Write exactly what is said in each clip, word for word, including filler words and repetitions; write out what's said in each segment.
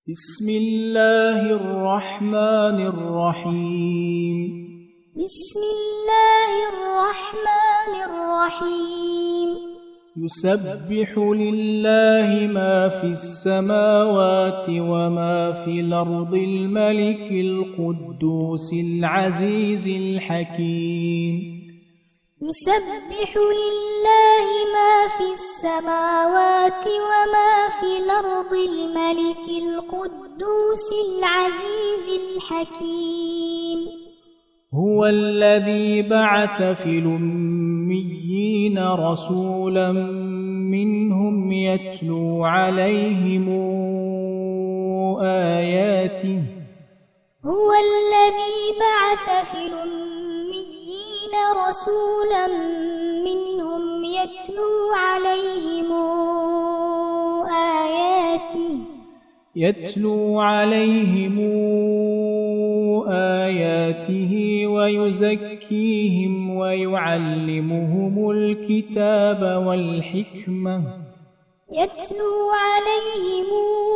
بسم الله الرحمن الرحيم بسم الله الرحمن الرحيم يسبح لله ما في السماوات وما في الأرض الملك القدوس العزيز الحكيم يسبح لله ما في السماوات وما في الأرض الملك القدوس العزيز الحكيم هو الذي بعث في الأميين رسولا منهم يتلو عليهم آياته هو الذي بعث في الأميين رسولا منهم يتلو عليهم آياته يتلو عليهم آياته ويزكيهم ويعلمهم الكتاب والحكمة يتلو عليهم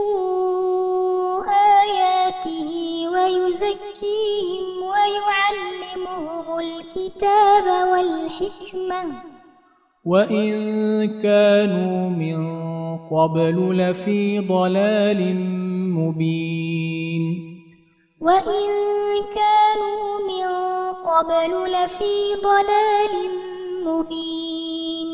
آياته ويزكيهم ويعلمهم الكتاب والحكمة وإن كانوا من قبل لفي ضلال مبين وإن كانوا من قبل لفي ضلال مبين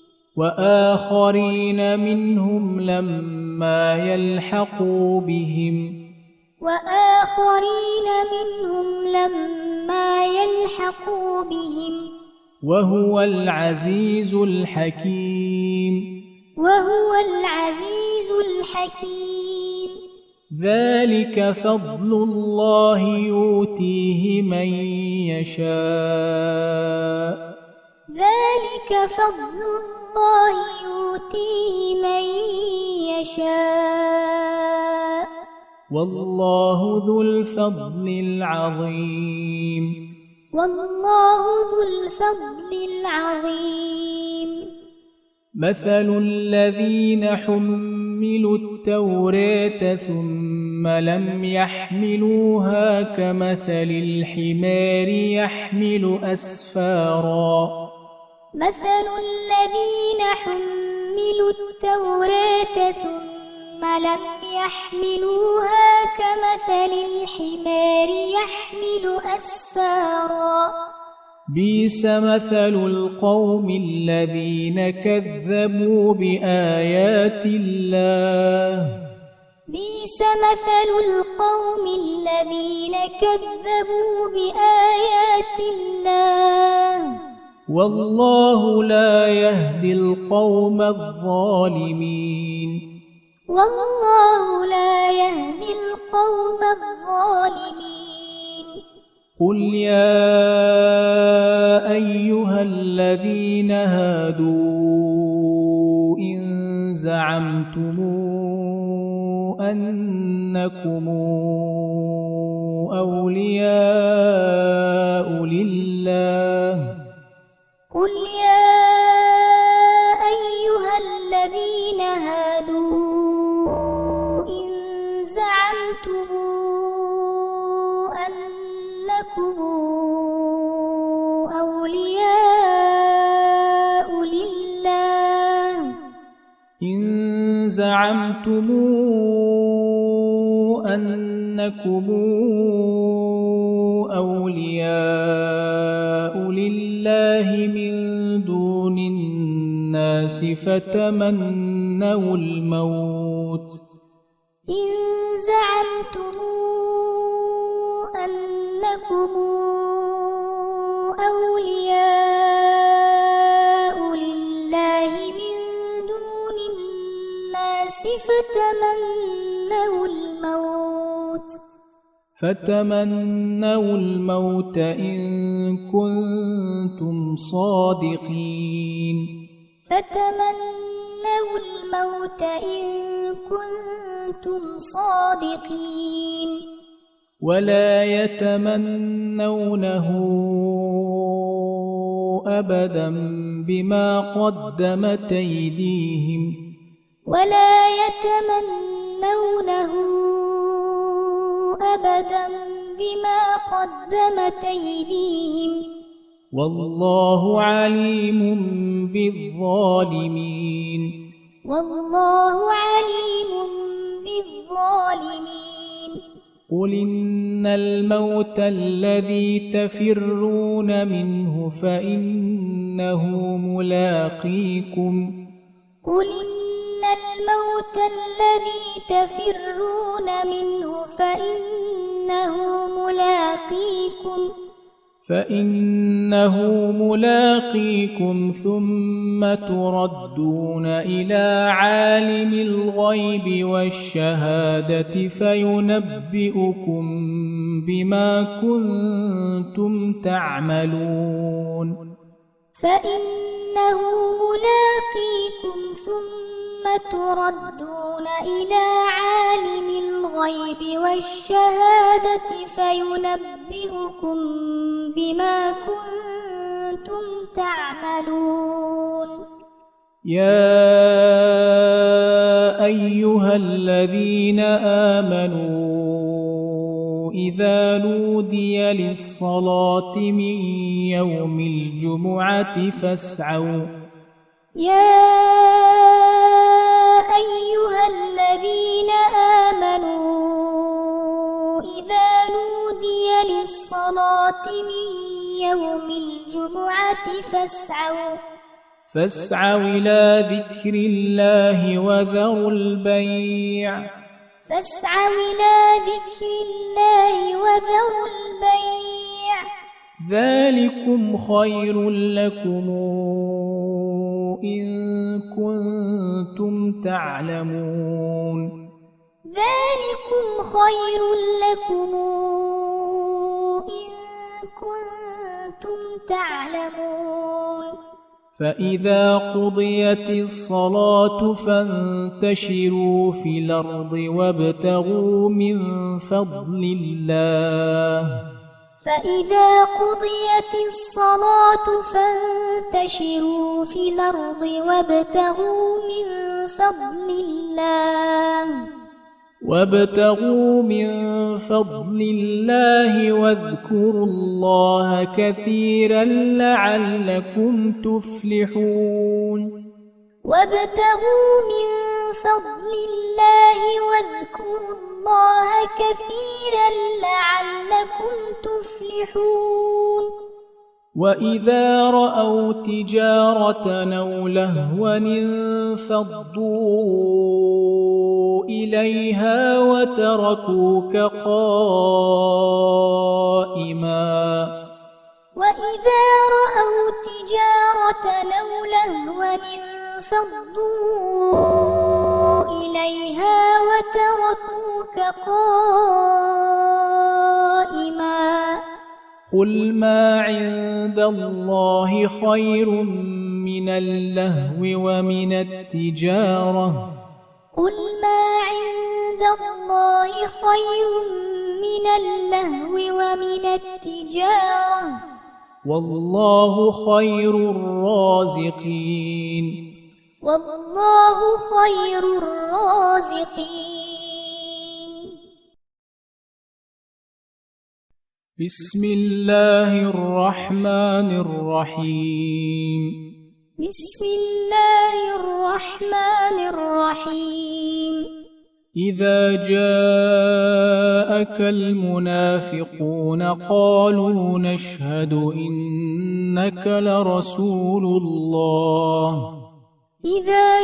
وآخرين منهم لما يلحقوا بهم وآخرين منهم لما يلحقوا بهم وهو العزيز الحكيم وهو العزيز الحكيم ذلك فضل الله يؤتيه من يشاء ذلك فضل الله يؤتيه من يشاء والله ذو الفضل العظيم والله ذو الفضل العظيم مثل الذين حملوا التوراة ثم لم يحملوها كمثل الحمار يحمل أسفارا مثل الذين حملوا التوراة ثم لم يحملوها كمثل الحمار يحمل أسفارا بئس مثل القوم الذين كذبوا بآيات الله بئس مثل القوم الذين كذبوا بآيات الله والله لا يهدي القوم الظالمين والله لا يهدي القوم الظالمين قل يا أيها الذين هادوا إن زعمتم أنكم أولياء لله قل يا أيها الذين هادوا إن زعمتم أنكم أولياء لله إن زعمتم أنكم أولياء لله من دون الناس فتمنوا الموت إن زعمتم أنكم أولياء لله من دون الناس فتمنوا الموت فتمنوا الموت إن كنتم صادقين فتمنوا الموت إن كنتم صادقين ولا يتمنونه أبدا بما قدمت أيديهم ولا يتمنونه أبدا بما قدمت أيديهم والله عليم بالظالمين والله عليم بالظالمين قل إن الموت الذي تفرون منه فإنه ملاقيكم قل إن الموت الذي تفرون منه فإنه ملاقيكم فإنه ملاقيكم ثم تردون إلى عالم الغيب والشهادة فينبئكم بما كنتم تعملون فإنه ملاقيكم ثم تردون إلى عالم الغيب والشهادة فينبئكم بما كنتم تعملون يا أيها الذين آمنوا إذا نودي للصلاة من يوم الجمعة فاسعوا يا أيها الذين آمنوا إذا نودي للصلاة من يوم الجمعة فاسعوا فاسعوا إلى ذكر الله وذروا البيع فاسعوا إلى ذكر الله وذروا البيع ذلكم خير لكم إن كنتم تعلمون ذلكم خير لكم إن كنتم تعلمون فإذا قضيت الصلاة فانتشروا في الأرض وابتغوا من فضل الله فإذا قضيت الصلاة فانتشروا في الأرض وابتغوا من فضل الله وابتغوا من فضل الله واذكروا الله كثيرا لعلكم تفلحون وابتغوا من فضل الله واذكروا الله كثيرا لعلكم تفلحون وإذا رأوا تجارة أو لهوا انفضوا إليها وتركوك قائما وإذا رأوا تجارة أو لهوا انفضوا إليها وتركوك قائما قل ما عند الله خير من اللهو ومن التجارة قل ما عند الله خير من اللهو ومن التجارة والله خير الرازقين والله خير الرازقين بسم الله الرحمن الرحيم بسم الله الرحمن الرحيم إذا جاءك المنافقون قالوا نشهد إنك لرسول الله إذا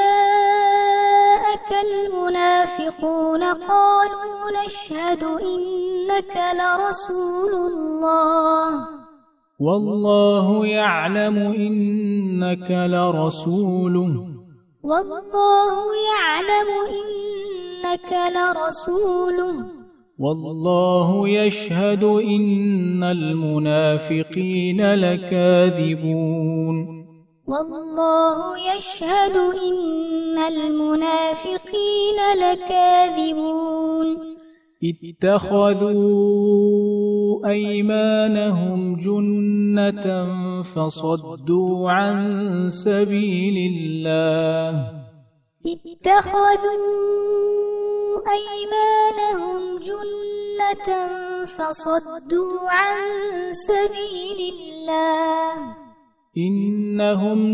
جاءك المنافقون قالوا نشهد إنك لرسول الله والله يعلم إنك لرسوله والله يعلم إنك لرسوله والله يشهد إن المنافقين لكاذبون والله يشهد إن المنافقين لكاذبون اتخذوا أيمانهم جنة فصدوا عن سبيل الله اتخذوا أيمانهم جنة جنة فصدوا عن سبيل الله إنهم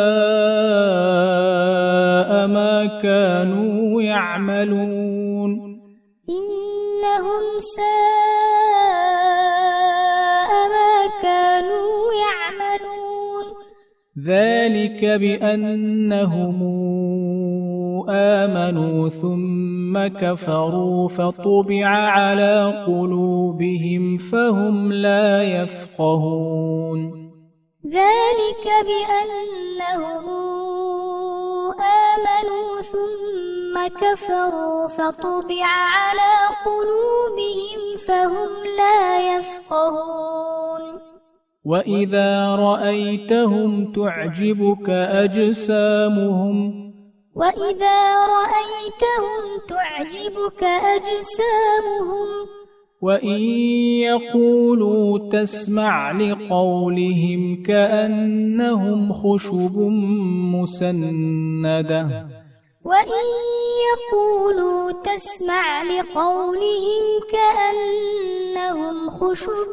ساء ما كانوا يعملون إنهم ساء ما كانوا يعملون ذلك بأنهم آمنوا ثم كفروا فطبع على قلوبهم فهم لا يفقهون ذلك بأنهم آمنوا ثم كفروا فطبع على قلوبهم فهم لا يفقهون وإذا رأيتهم تعجبك أجسامهم وإذا رأيتهم تعجبك أجسامهم وإن يقولوا تسمع لقولهم كأنهم خشب مسندة وإن يقولوا تسمع لقولهم كأنهم خشب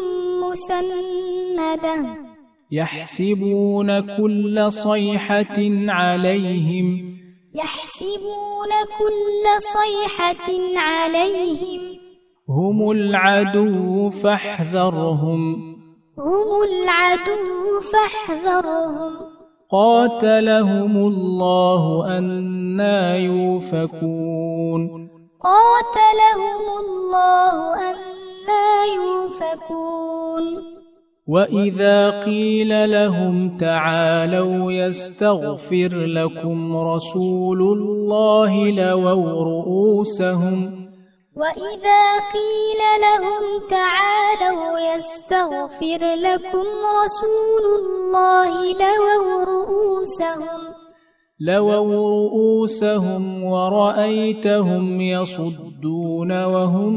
مسندة يحسبون كل صيحة عليهم يحسبون كل صيحة عليهم هم العدو فاحذرهم هم العدو فاحذرهم قاتلهم الله أنى يؤفكون قاتلهم الله أنى يؤفكون وإذا قيل لهم تعالوا يستغفر لكم رسول الله لووا رؤوسهم وإذا قيل لهم تعالوا يستغفر لكم رسول الله لووا رؤوسهم لووا رؤوسهم ورأيتهم يصدون وهم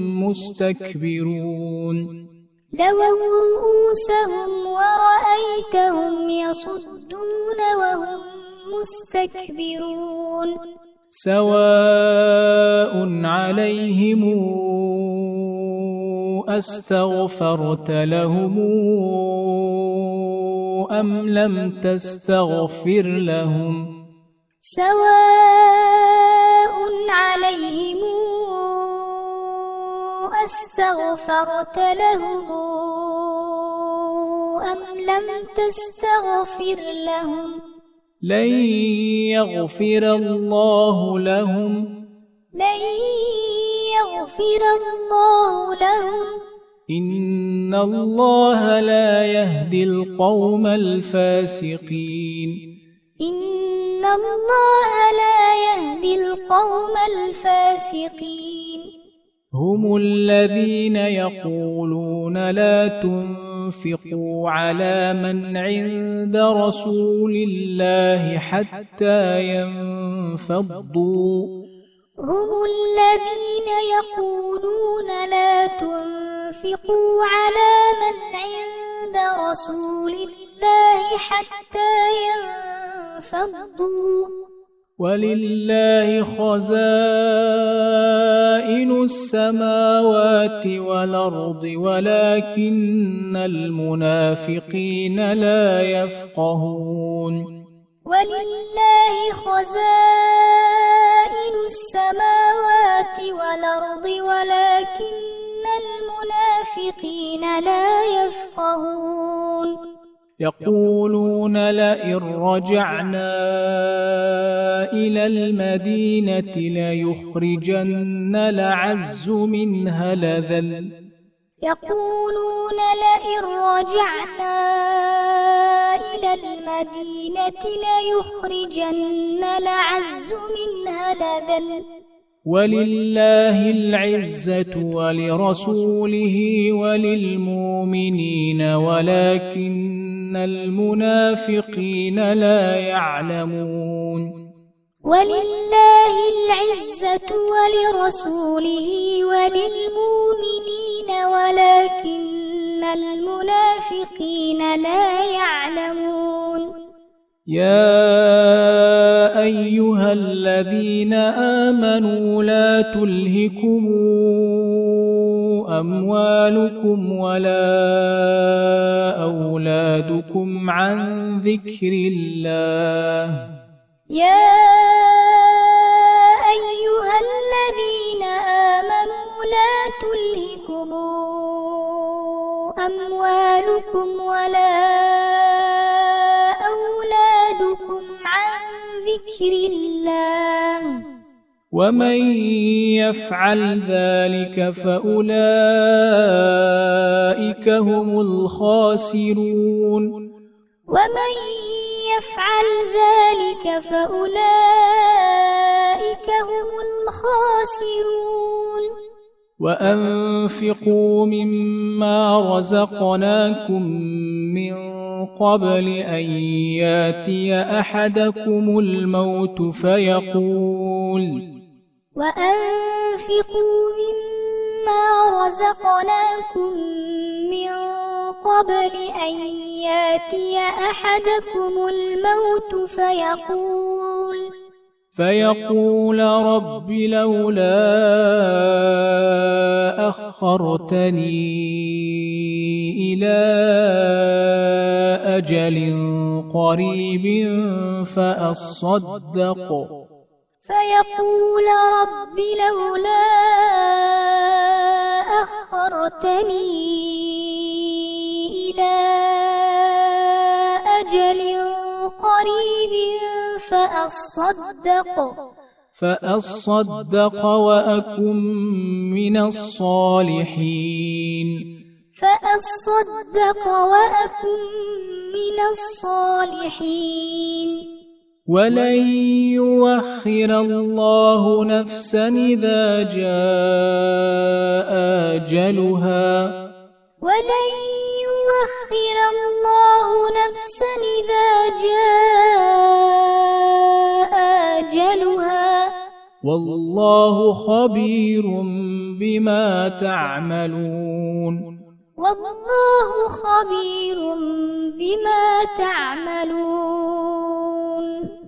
مستكبرون لووا رؤوسهم ورأيتهم يصدون وهم مستكبرون سواء عليهم أستغفرت لهم أم لم تستغفر لهم سواء عليهم أستغفرت لهم أم لم تستغفر لهم لن يغفر الله لهم لن يغفر الله لهم إن الله لا يهدي القوم الفاسقين إن الله لا يهدي القوم الفاسقين هم الذين يقولون لا تنفقوا على من عند رسول الله حتى ينفضوا هم الذين يقولون لا تنفقوا على من عند رسول الله حتى ينفضوا ولله خزائن السماوات والأرض ولكن المنافقين لا يفقهون ولله خزائن السماوات والأرض ولكن المنافقين لا يفقهون يقولون لئن رجعنا إلى المدينة ليخرجن الأعز منها الأذل يقولون لئن رجعنا إلى المدينة ليخرجن الأعز منها الأذل ولله العزة ولرسوله وللمؤمنين ولكن المنافقين لا يعلمون ولله العزة ولرسوله وللمؤمنين ولكن المنافقين لا يعلمون يا أيها الذين آمنوا لا تلهكم أموالكم ولا أولادكم عن ذكر الله يا أيها الذين آمنوا لا تلهكم أموالكم ولا أولادكم عن ذكر الله ومن يفعل ذلك فأولئك هم الخاسرون ومن يفعل ذلك فأولئك هم الخاسرون وأنفقوا مما رزقناكم من قبل أن ياتي أحدكم الموت فيقول وأنفقوا مما رزقناكم من قبل أن ياتي أحدكم الموت فيقول فيقول رب لولا أخرتني إلى أجل قريب فأصدق فيقول رب لولا أخرتني إلى أجل قريب فأصدق فأصدق وأكن من الصالحين فأصدق وأكن من الصالحين ولن يؤخر الله نفسا إذا جاء أجلها ولن يؤخر الله نفسا إذا جاء أجلها والله خبير بما تعملون والله خبير بما تعملون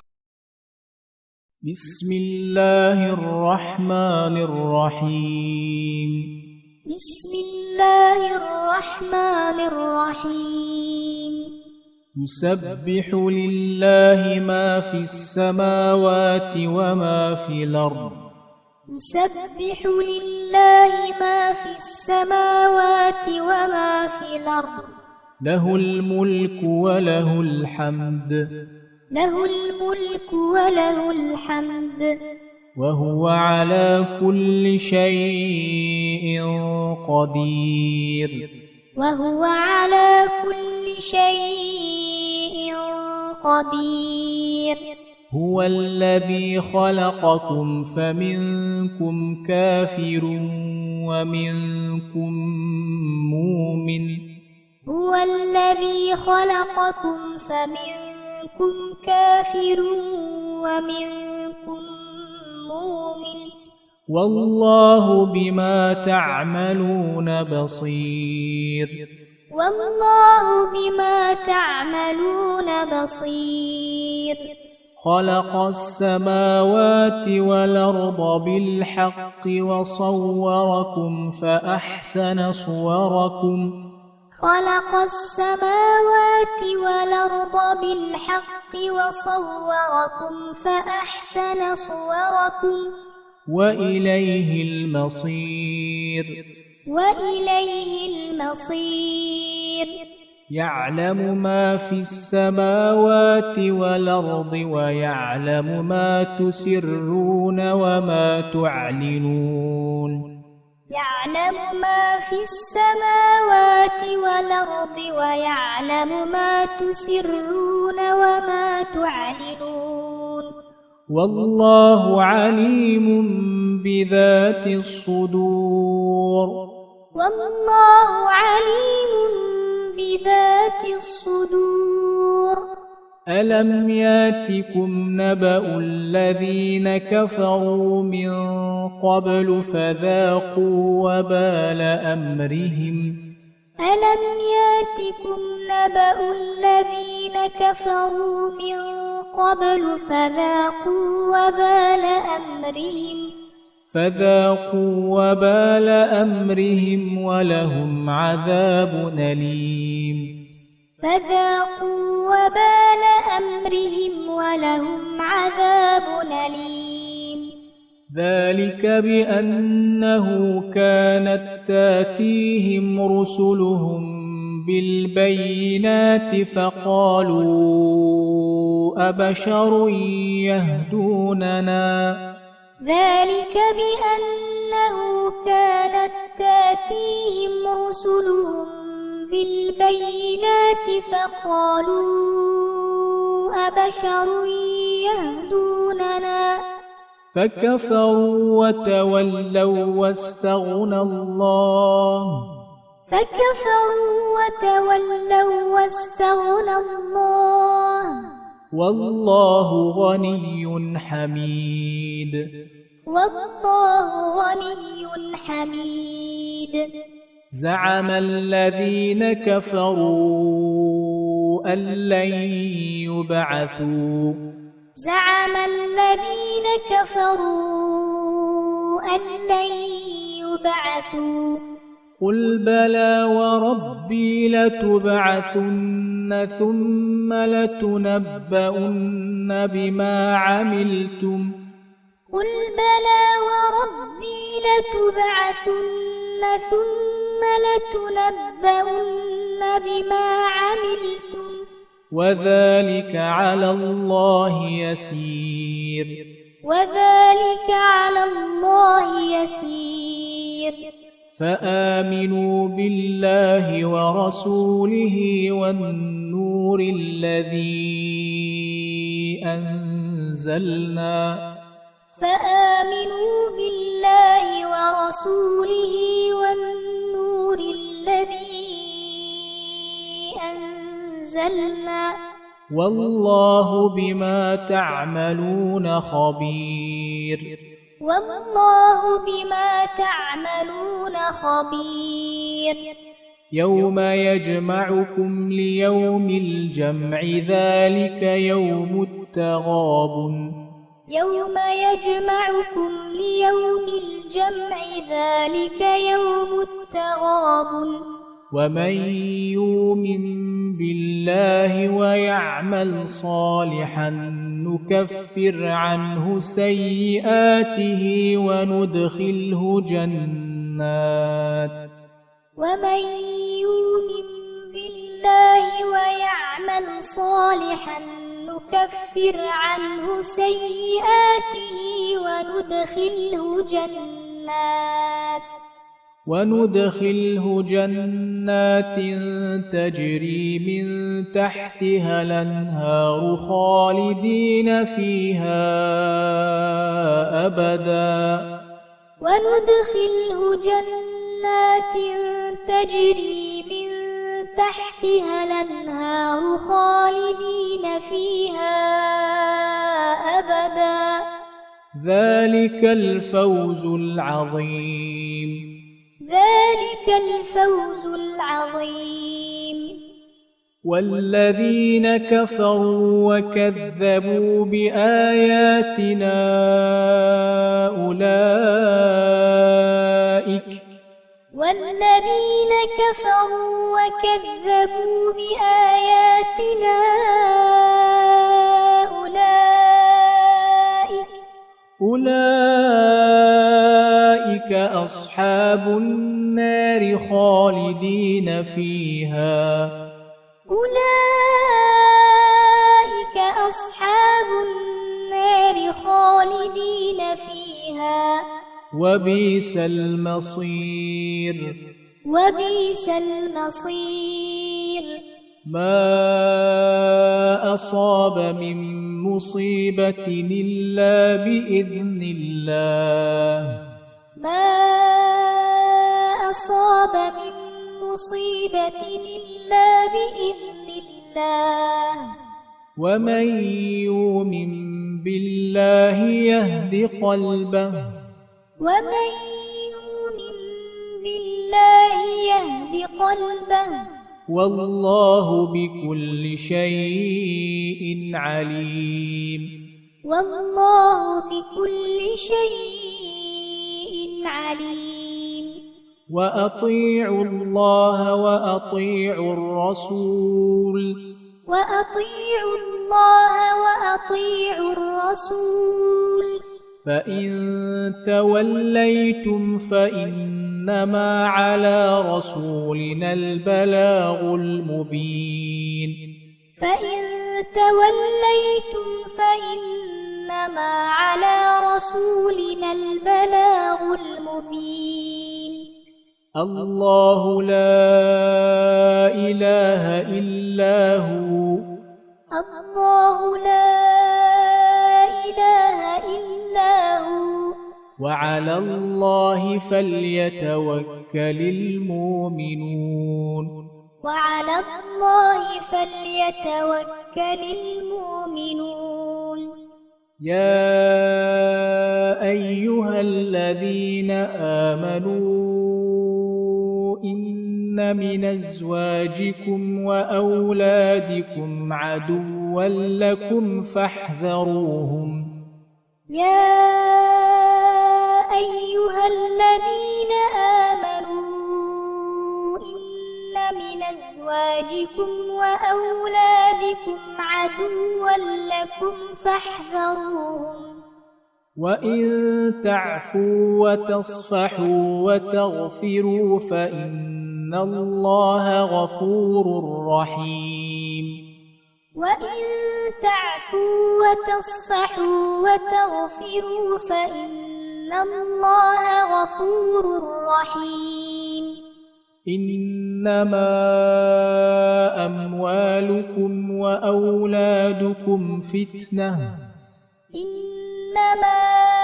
بسم الله الرحمن الرحيم بسم الله الرحمن الرحيم يسبح لله ما في السماوات وما في الأرض يسبح لله ما في السماوات وما في الأرض له الملك وله الحمد له الملك وله الحمد وهو على كل شيء قدير وهو على كل شيء قدير هو الذي خلقكم فمنكم كافر ومنكم مؤمن هو الذي خلقكم فمنكم كافر ومنكم مؤمن والله بما تعملون بصير والله بما تعملون بصير خلق السماوات والأرض بالحق وصوركم فأحسن صوركم خلق السماوات والأرض بالحق وصوركم فأحسن صوركم وإليه المصير وإليه المصير يعلم ما في السماوات والأرض ويعلم ما تسرون وما تعلنون يعلم ما في السماوات والأرض ويعلم ما تسرون وما تعلنون والله عليم بذات الصدور والله عليم بذات الصدور ألم ياتكم نبأ الذين كفروا من قبل فذاقوا وبال أمرهم ألم ياتكم نبأ الذين كفروا من قبل فذاقوا وبال أمرهم فذاقوا وبال أمرهم ولهم عذاب أليم فذاقوا وبال أمرهم ولهم عذاب أليم ذلك بأنه كانت تاتيهم رسلهم بالبينات فقالوا أبشر يهدوننا ذلك بأنه كانت تاتيهم رسلهم بالبينات فقالوا أبشر يهدوننا فكفروا وتولوا واستغنى الله فكفروا وتولوا واستغنى الله والله غني حميد والله غني حميد زعم الذين كفروا أن لن يبعثوا زعم الذين كفروا أن لن يبعثوا قل بلى وربي لتبعثن ثم لتنبؤن بما عملتم قل بلى وربي لتبعثن ثم لتنبؤن بما عملتم وذلك على الله يسير وذلك على الله يسير فآمنوا بالله ورسوله والنور الذي أنزلنا فآمنوا بالله ورسوله والنور الذي أنزلنا والله بما تعملون خبير والله بما تعملون خبير يوم يجمعكم ليوم الجمع ذلك يوم التغابن يوم يجمعكم ليوم الجمع ذلك يوم التغابن ومن يؤمن بالله ويعمل صالحا نكفر عنه سيئاته وندخله جنات ومن يؤمن بالله ويعمل صالحا نكفر عنه سيئاته وندخله جنات وندخله جنات تجري من تحتها الأنهار خالدين فيها أبدا وندخله جنات تجري من تحتها الأنهار خالدين فيها أبدا ذلك الفوز العظيم ذلك الفوز العظيم والذين كفروا وكذبوا بآياتنا أولئك والذين كفروا وكذبوا بآياتنا أولئك أولئك أصحاب النار خالدين فيها أولئك أصحاب النار خالدين فيها وبئس المصير وبئس المصير ما أصاب من مصيبة إلا بإذن الله ما أصاب من مصيبة إلا بإذن الله ومن يؤمن بالله يهد قلبه ومن يؤمن بالله يهد قلبه والله بكل شيء عليم والله بكل شيء عليم وأطيعوا الله وأطيعوا الرسول وأطيعوا الله وأطيعوا الرسول فإن توليتم فإنما على رسولنا البلاغ المبين فإن توليتم فإنما على رسولنا البلاغ المبين الله لا إله إلا هو الله لا إله إلا هو وعلى الله فليتوكل المؤمنون وعلى الله فليتوكل المؤمنون يا أيها الذين آمنوا إن من أزواجكم وأولادكم عدوا لكم فاحذروهم يا أيها الذين آمنوا إن من أزواجكم وأولادكم عدوا لكم فاحذروهم وإن تعفوا وتصفحوا وتغفروا فإن الله غفور رحيم وإن تعفوا وتصفحوا وتغفروا فإن الله غفور رحيم إنما أموالكم وأولادكم فتنة إنما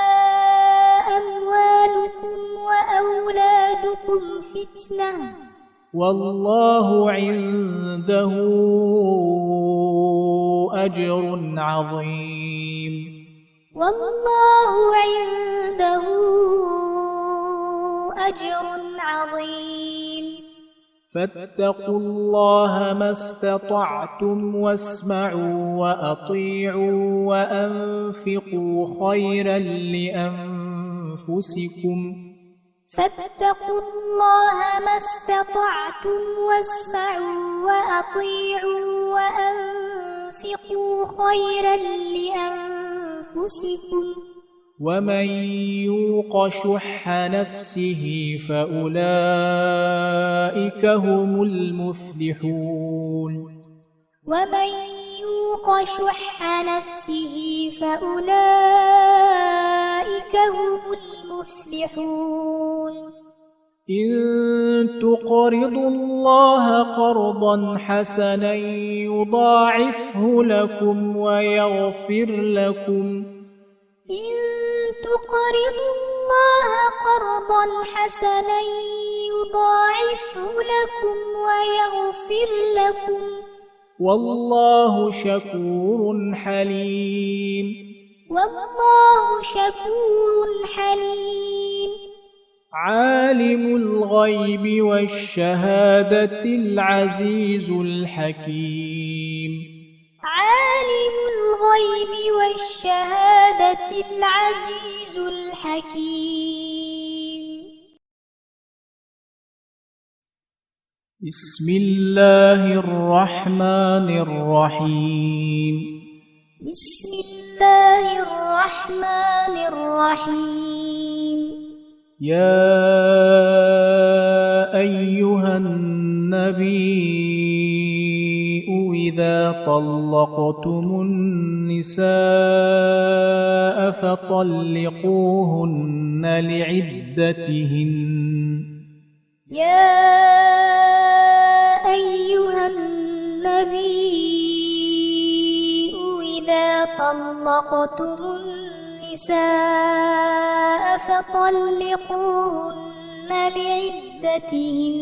أموالكم وأولادكم فتنة والله عنده أجر عظيم والله عنده أجر عظيم فاتقوا الله ما استطعتم واسمعوا وأطيعوا وأنفقوا خيرا لأنفسكم فاتقوا الله ما استطعتم واسمعوا وأطيعوا وأنفقوا خيرا لأنفسكم ومن يوق شح نفسه فأولئك هم المفلحون ومن يوق شح نفسه فأولئك هم المفلحون إن تقرضوا الله قرضا حسنا يضاعفه لكم ويغفر لكم إن تقرضوا الله قرضا حسنا يضاعفه لكم ويغفر لكم والله شكور حليم والله شكور حليم عالم الغيب والشهادة العزيز الحكيم عالم الغيب والشهادة العزيز الحكيم بسم الله الرحمن الرحيم بسم الله الرحمن الرحيم يا أيها النبي إذا طلقتم النساء فطلقوهن لعدتهن يا أيها النبي إذا طلقتم النساء فطلقوهن لعدتهن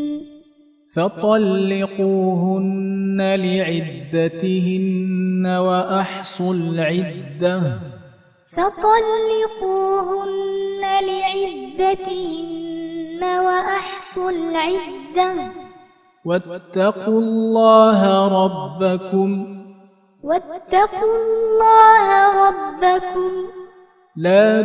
فطلقوهن لعدتهن وأحصوا العدة فطلقوهن لعدتهن وأحصوا العدة واتقوا الله ربكم واتقوا الله ربكم لا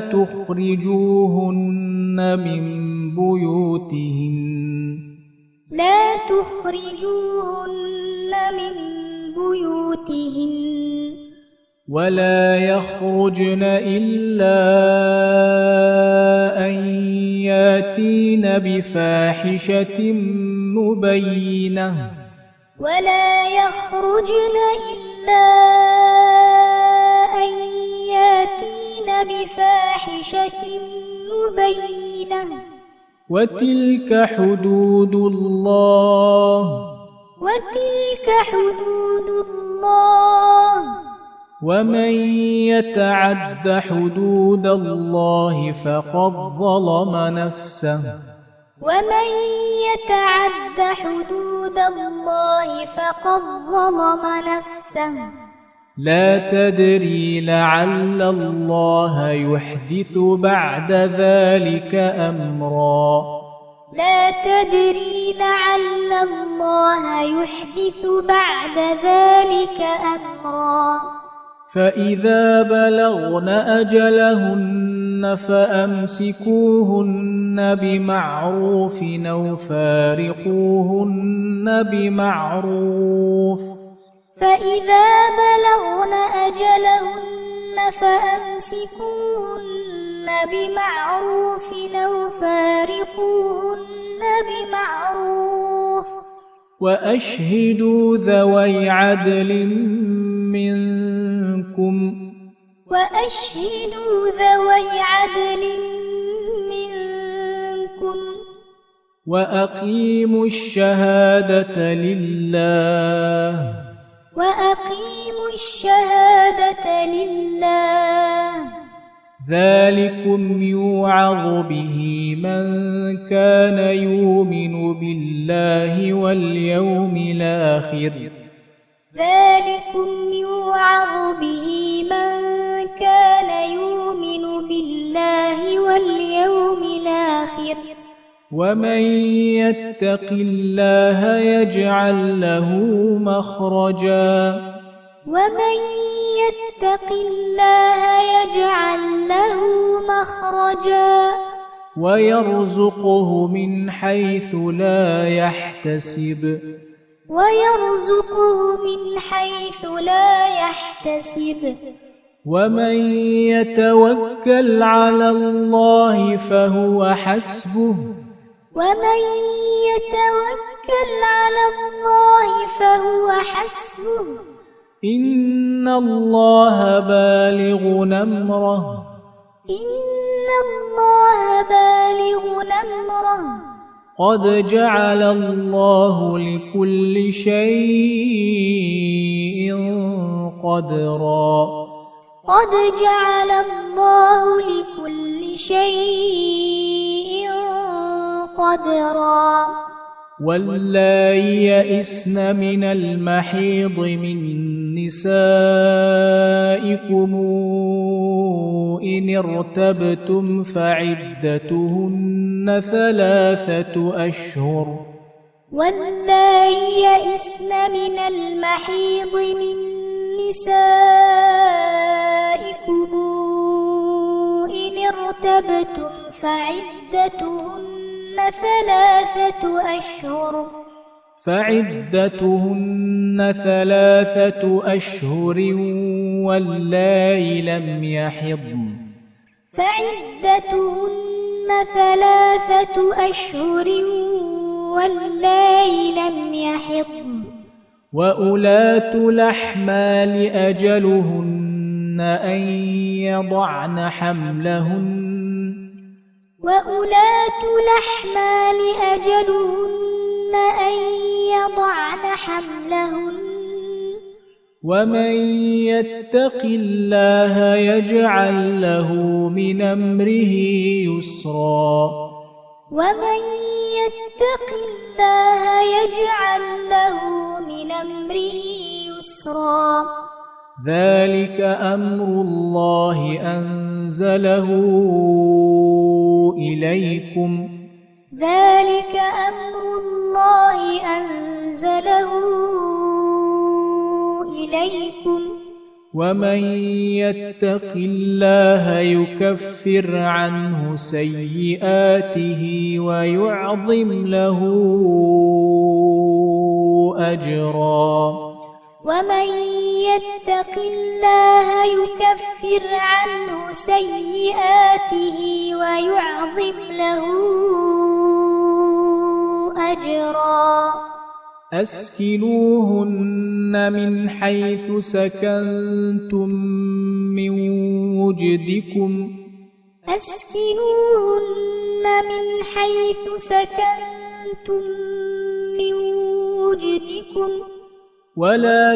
تخرجوهن من بيوتهن لا تخرجوهن من بيوتهن ولا يخرجن إلا أن ياتين بفاحشة مبينة ولا يخرجن إلا أن ياتين بفاحشة مبينة وتلك حدود الله وتلك حدود الله ومن يتعد حدود الله فقد ظلم نفسه ومن يتعد حدود الله فقد ظلم نفسه لا تدري لعل الله يحدث بعد ذلك أمرا لا تدري لعل الله يحدث بعد ذلك أمرا فإذا بلغن أجلهن فأمسكوهن بمعروف أو فارقوهن بمعروف فإذا بلغن أجلهن فأمسكوهن بمعروف أو فارقوهن بمعروف وأشهدوا ذوي عدل منكم وأشهدوا ذوي عدل منكم وأقيموا الشهادة لله وأقيموا الشهادة لله ذلكم يوعظ به من كان يؤمن بالله واليوم الآخر ذلكم يوعظ به من كان يؤمن بالله واليوم الآخر ومن يتق الله يجعل له مخرجا ومن يتق الله يجعل له مخرجا ويرزقه من حيث لا يحتسب ويرزقه من حيث لا يحتسب ومن يتوكل على الله فهو حسبه ومن يتوكل على الله فهو حسبه إن الله بالغ أمره إن الله بالغ أمره قد جعل الله لكل شيء قدرا قد جعل الله لكل شيء قدرا واللائي يئسن من المحيض من نسائكم إن ارتبتم فعدتهن ثلاثة أشهر واللائي يئسن من المحيض من نسائكم إن ارتبتم فعدتهن ثلاثة أشهر فعدتهن ثلاثة أشهر واللائي لم يحضن فعدتهن ثلاثة أشهر واللائي لم يحضن وأولاة الأحمال أجلهن أن يضعن حملهن وأولاة الأحمال أجلهن أن يضعن حملهن ومن يتق الله يجعل له من أمره يسرا ومن يتق الله يجعل له من أمره يسرا ذلك أمر الله أنزله إليكم ذلك أمر الله أنزله إليكم ومن يتق الله يكفر عنه سيئاته ويعظم له أجرا ومن يتق الله يكفر عنه سيئاته ويعظم له أجرا أسكنوهن من حيث سكنتم من وجدكم أسكنوهن من حيث سكنتم من وجدكم ولا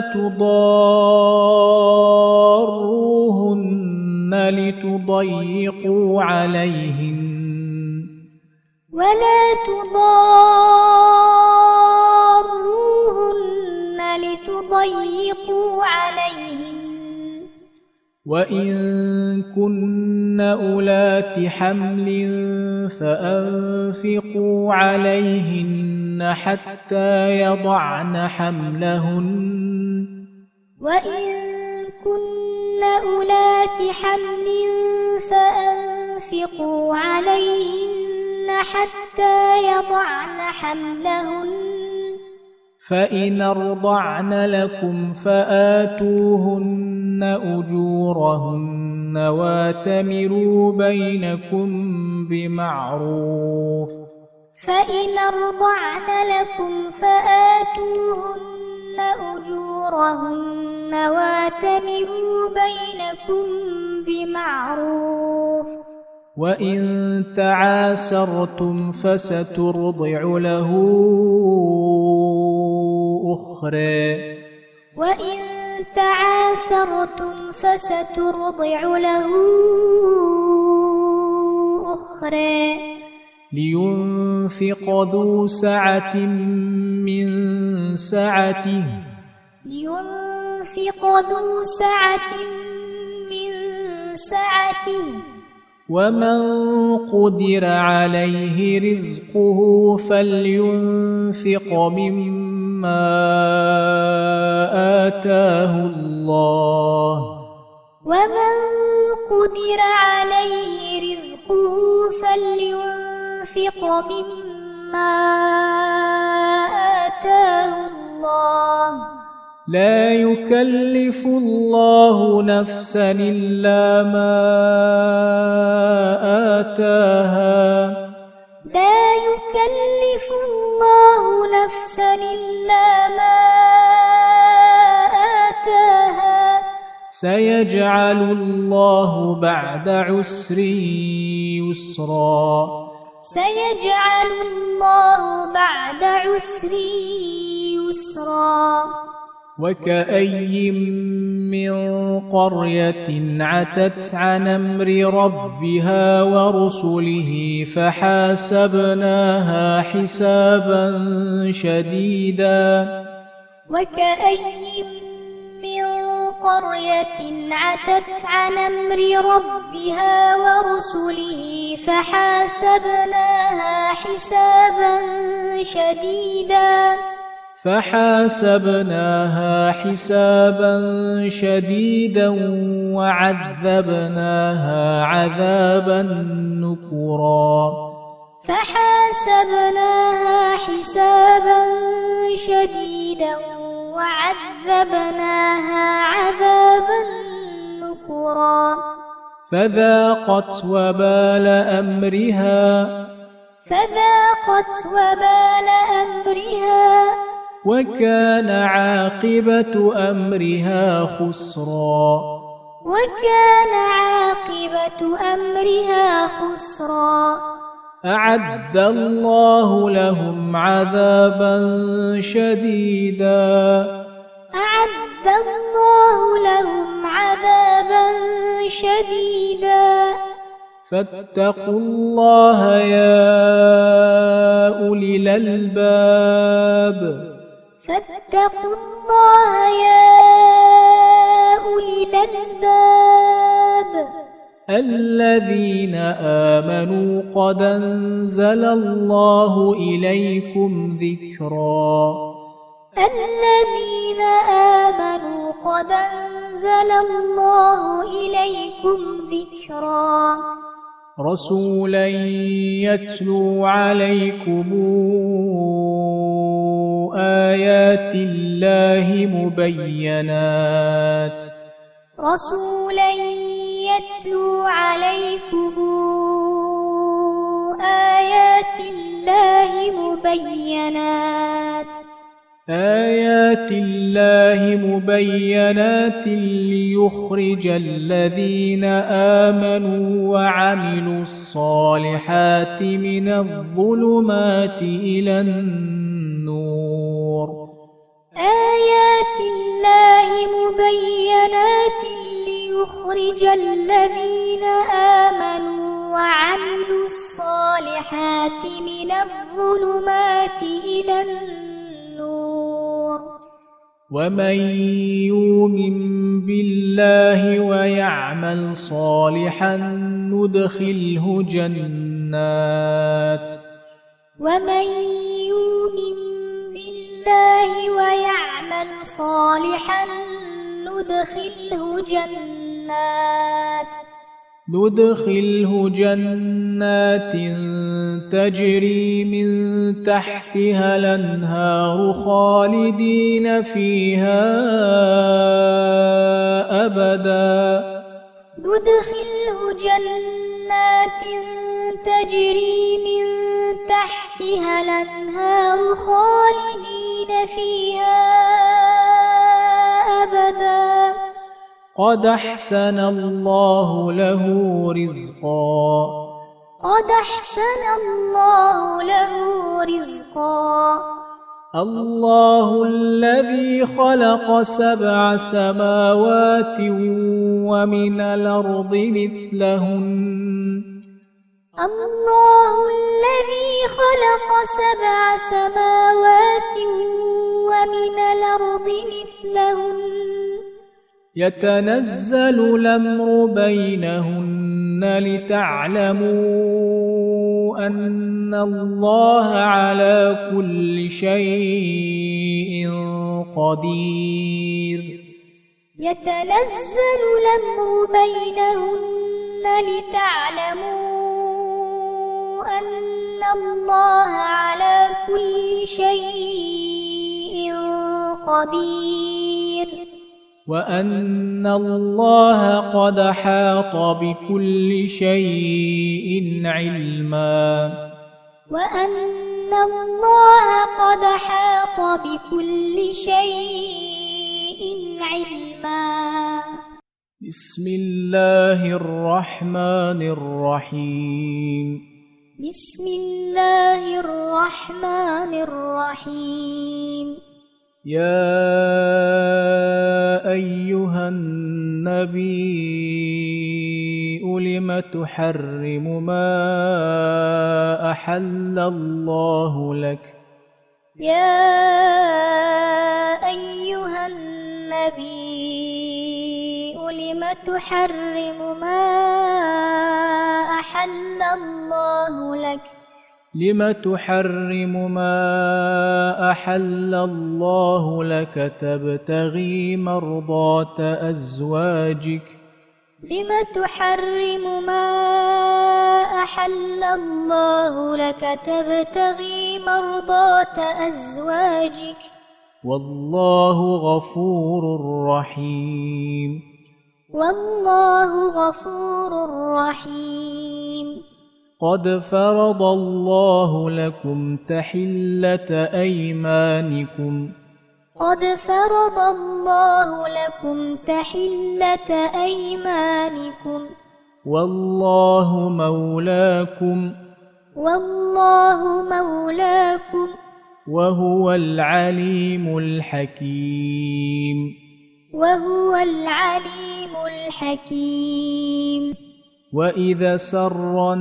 تضاروهن لتضيقوا عليهن ولا تضاروهن لتضيقوا عليهن وإن كن أولات حمل فأنفقوا عليهن حتى يضعن حملهن وإن كن أولات حمل فأنفقوا عليهن حتى يضعن حملهن فإن أرضعن لكم فآتوهن أجورهن واتمروا بينكم بمعروف فإن أرضعن لكم فآتوهن أجورهن واتمروا بينكم بمعروف وإن تعاسرتم فسترضع له أخرى وإن تعاسرتم فسترضع له أخرى لينفق ذو سعة من سعته لينفق ذو سعة من سعته ومن قدر عليه رزقه فلينفق مما آتاه الله ومن قدر عليه رزقه فلينفق مما آتاه الله لا يكلف الله نفسا إلا ما آتاها لا يكلف الله نفسا إلا ما آتاها سيجعل الله بعد عسر يسرا سيجعل الله بعد عسر يسرا وكأي من قرية عتت عن أمر ربها ورسله فحاسبناها حسابا شديدا وكأي من قرية عتت عن أمر ربها ورسله فحاسبناها حسابا شديدا فحاسبناها حسابا شديدا وعذبناها عذابا نكرا فحاسبناها حسابا شديدا وعذبناها عذابا نكرا فذاقت وبال أمرها فذاقت وبال أمرها وكان عاقبة أمرها خسرا وكان عاقبة أمرها خسرا أعد الله لهم عذابا شديدا أعد الله لهم عذابا شديدا فاتقوا الله يا أولي الألباب فاتقوا الله يا أولي الألباب الذين آمنوا قد أنزل الله إليكم ذكرا الذين آمنوا قد أنزل الله إليكم ذكرا رسولا يتلو عليكم آيات الله مبينات رسولا يتلو عليكم آيات الله مبينات آيات الله مبينات ليخرج الذين آمنوا وعملوا الصالحات من الظلمات إلى النور آيات الله مبينات ليخرج الذين آمنوا وعملوا الصالحات من الظلمات إلى النور ومن يؤمن بالله ويعمل صالحا ندخله جنات ومن يؤمن بالله ويعمل صالحا ندخله جنات ندخله جنات تجري من تحتها الأنهار خالدين فيها أبدا ندخله جنات تجري من تحتها الأنهار خالدين فيها أبدا قد أحسن الله له رزقا قد أحسن الله له رزقا الله الذي خلق سبع سماوات ومن الأرض مثلهن الله الذي خلق سبع سماوات ومن الأرض مثلهن يتنزل الأمر بينهن لتعلموا أن الله على كل شيء قدير يتنزل الأمر بينهن لتعلموا أن الله على كل شيء قدير وأن الله قد أحاط بكل شيء علما وأن الله قد أحاط بكل شيء علما بسم الله الرحمن الرحيم بسم الله الرحمن الرحيم يا أيها النبي لم تحرم ما أحل الله لك يا أيها النبي لم تحرم ما أحل الله لك لم تحرم ما أحل الله لك تبتغي مرضات أزواجك لم تحرم ما أحل الله لك تبتغي مرضات أزواجك والله غفور رحيم والله غفور رحيم قد فرض الله لكم تحلة أيمانكم قد فرض الله لكم تحلة أيمانكم والله مولاكم والله مولاكم وهو العليم الحكيم وهو العليم الحكيم وإذا سر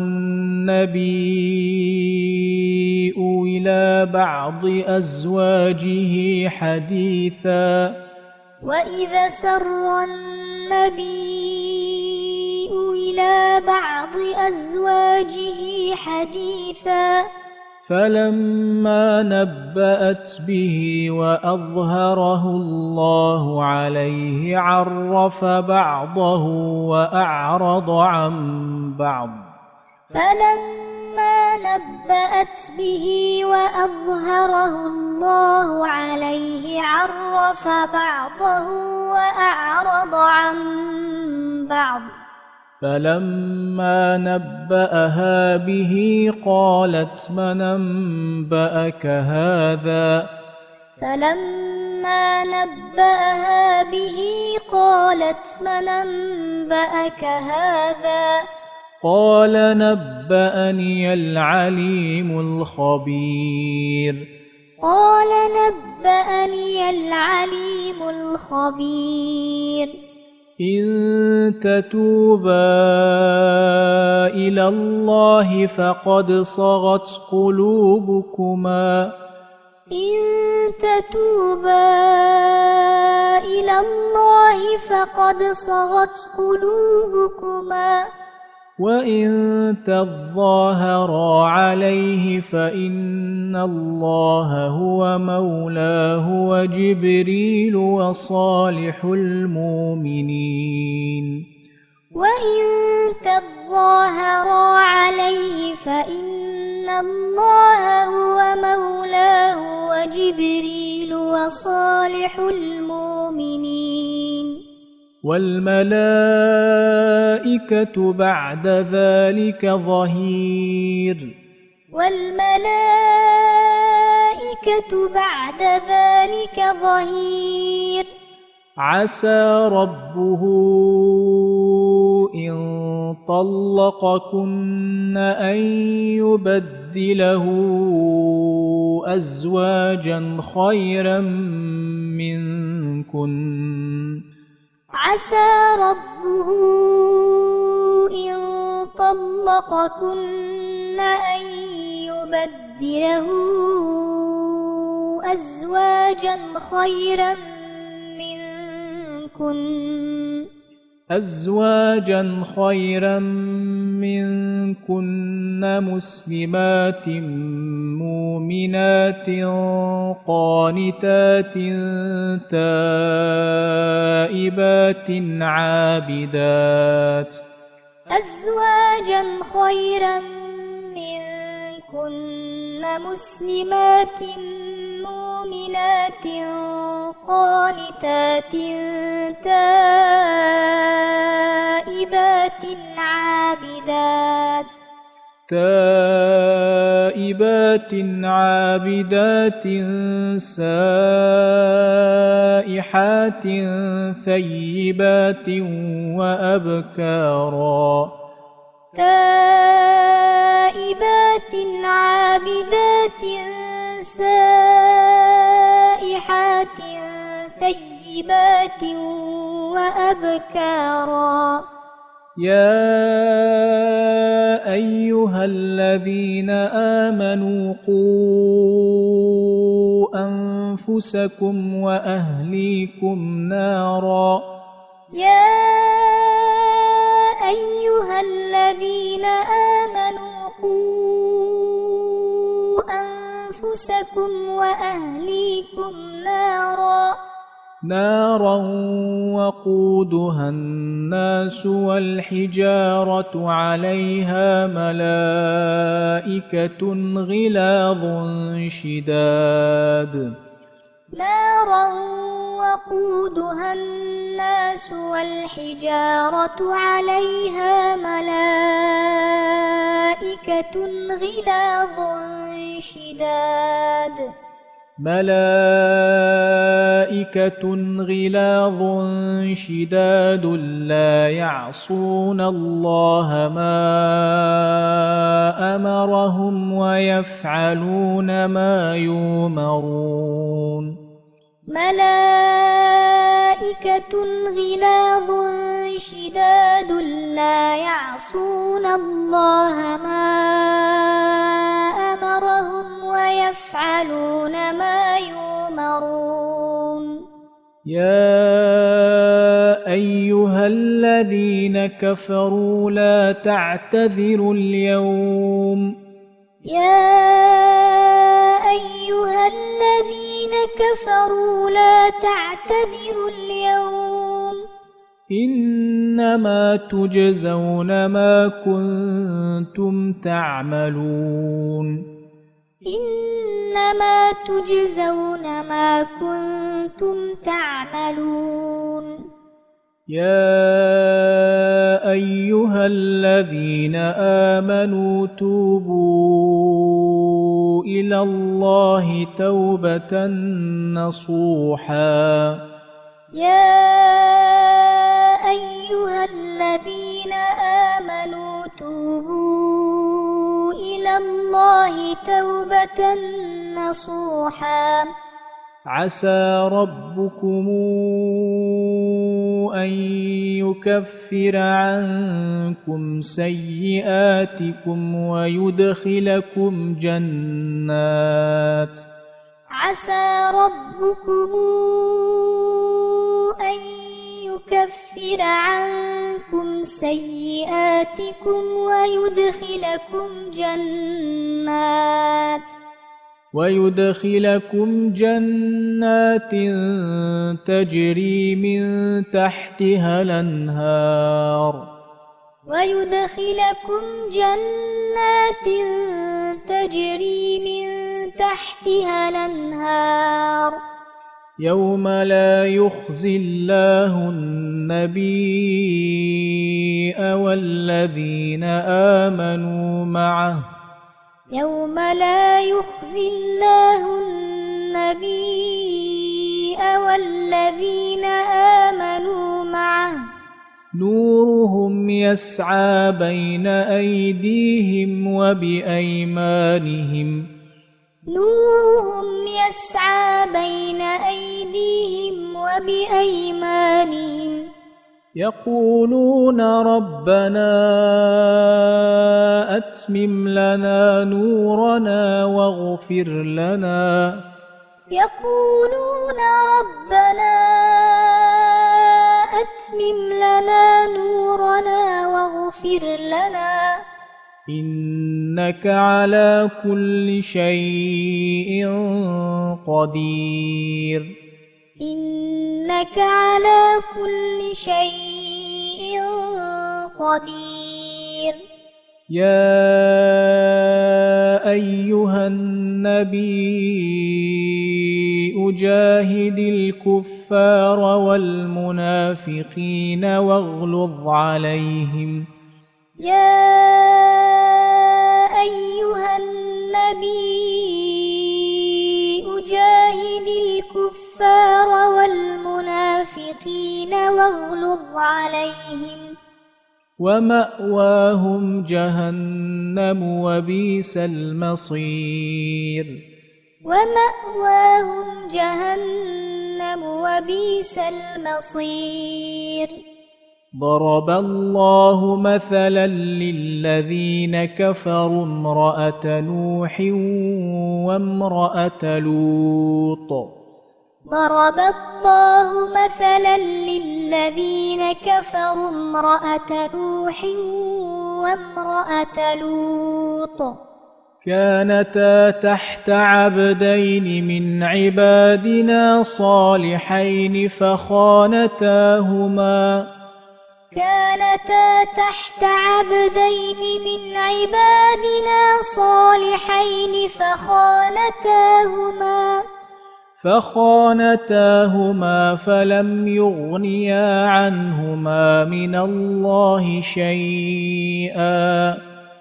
النبي إلى بعض أزواجه حديثا وإذا سر النبي إلى بعض أزواجه حديثا فلما نبأت به وأظهره الله عليه عرف بعضه وأعرض عن بعض فلما نبأت به وأظهره الله عليه عرف بعضه وأعرض عن بعض فلما نبأها به قالت من أنبأك هذا فلما نبأها به قالت من أنبأك هذا قال نبأني العليم الخبير قال نبأني العليم الخبير إن تتوبا إلى الله فقد صغت قلوبكما إن تتوبا إلى الله فقد صغت قلوبكما وإن تظاهرا عليه فإن الله هو مولاه وجبريل وصالح المؤمنين وإن تظاهرا عليه فإن الله هو مولاه وجبريل وصالح المؤمنين والملائكة بعد ذلك ظهير والملائكة بعد ذلك ظهير عسى ربه إن طلقكن أن يبدله أزواجا خيرا منكن عسى ربه إن طلقكن أن يبدله أزواجا خيرا منكن أزواجا خيرا منكن مسلمات مؤمنات قانتات تائبات عابدات أزواجا خيرا منكن مسلمات مؤمنات قانتات تائبات عابدات تائبات عابدات سائحات ثيبات وأبكارا تائبات عابدات سائحات ثيبات وأبكارا يا أيها الذين آمنوا قوا أنفسكم وأهليكم نارا يا أيها الذين آمنوا قوا أنفسكم وأهليكم نارا نارا وقودها الناس والحجارة عليها ملائكة غلاظ شداد نارا وقودها الناس والحجارة عليها ملائكة غلاظ شداد ملائكة غلاظ شداد لا يعصون الله ما أمرهم ويفعلون ما يؤمرون ملائكة غلاظ شداد لا يعصون الله ما أمرهم ويفعلون ما يؤمرون يا أيها الذين كفروا لا تعتذروا اليوم يا أيها الذين كفروا لا تعتذروا اليوم إنما تجزون ما كنتم تعملون إنما تجزون ما كنتم تعملون يا أيها الذين آمنوا توبوا إلى الله توبة نصوحا يا أيها الذين آمنوا توبوا إلى الله توبة نصوحا عسى ربكم أن يكفر عنكم سيئاتكم ويدخلكم جنات عسى ربكم أن يكفر عنكم سيئاتكم ويدخلكم جنات ويدخلكم جنات تجري من تحتها الأنهار ويدخلكم جنات تجري من تحتها الأنهار يوم لا يخزي الله النبي والذين آمنوا معه يوم لا يخزي الله النبي والذين آمنوا معه نورهم يسعى بين أيديهم وبأيمانهم نورهم يسعى بين أيديهم وبأيمانهم يقولون ربنا أتمم لنا نورنا واغفر لنا يقولون ربنا أتمم لنا نورنا واغفر لنا إنك على كل شيء قدير إنك على كل شيء قدير يا أيها النبي جاهد الكفار والمنافقين واغلظ عليهم يا أيها النبي جاهد الكفار والمنافقين واغلظ عليهم ومأواهم جهنم وبئس المصير ومأواهم جهنم وبئس المصير ضرب الله مثلا للذين كفروا امرأة نوح وامرأة لوط ضرب الله مثلا للذين كفروا امرأة نوح وامرأة لوط كانتا تحت عبدين من عبادنا صالحين فخانتاهما كانتا تحت عبدين من عبادنا صالحين فخانتاهما فخانتاهما فلم يغنيا عنهما من الله شيئا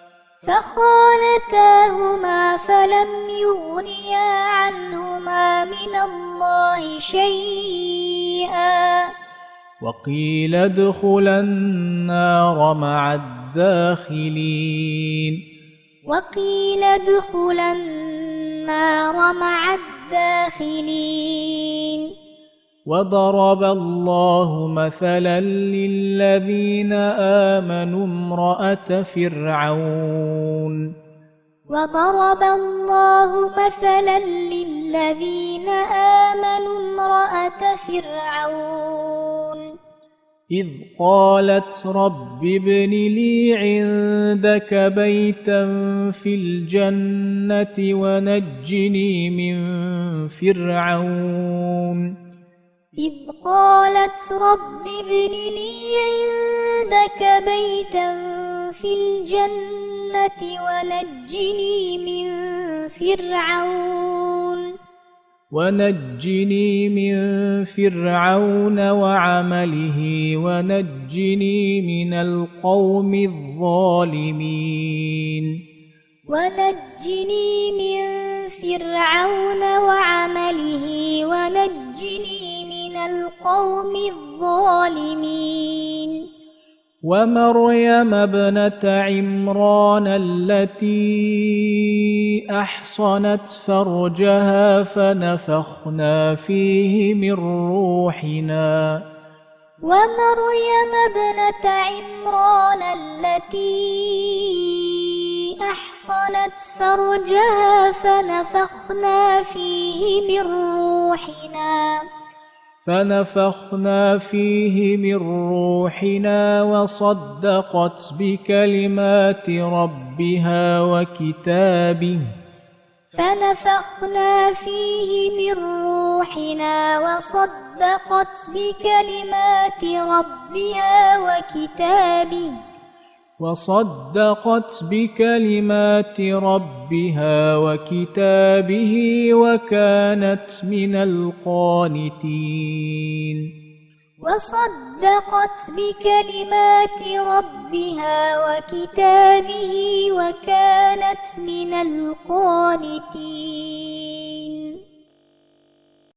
فخانتاهما فلم يغنيا عنهما من الله شيئا وقيل ادخلا النار مع الداخلين وقيل ادخلا النار مع الداخلين وضرب الله مثلا للذين آمنوا امرأة فرعون وضرب الله مثلا للذين آمنوا امرأة فرعون إذ قالت رب ابن لي عندك بيتا في الجنة ونجني من فرعون إذ قالت رب ابن لي عندك بيتا في الجنة ونجني من فرعون ونجني من فرعون وعمله ونجني من القوم الظالمين ونجني من فرعون وعمله ونجني من القوم الظالمين ومريم ابنة عمران التي أحصنت فرجها فنفخنا فيه من روحنا ومريم ابنة عمران التي أحصنت فرجها فنفخنا فيه من روحنا فنفخنا فيه من روحنا وصدقت بكلمات ربها وكتابه فنفخنا فيه من روحنا وصدقت بكلمات ربها وكتابه وصدقت بكلمات ربها وكتابه وكانت من القانتين وصدقت بكلمات ربها وكتابه وكانت من القانتين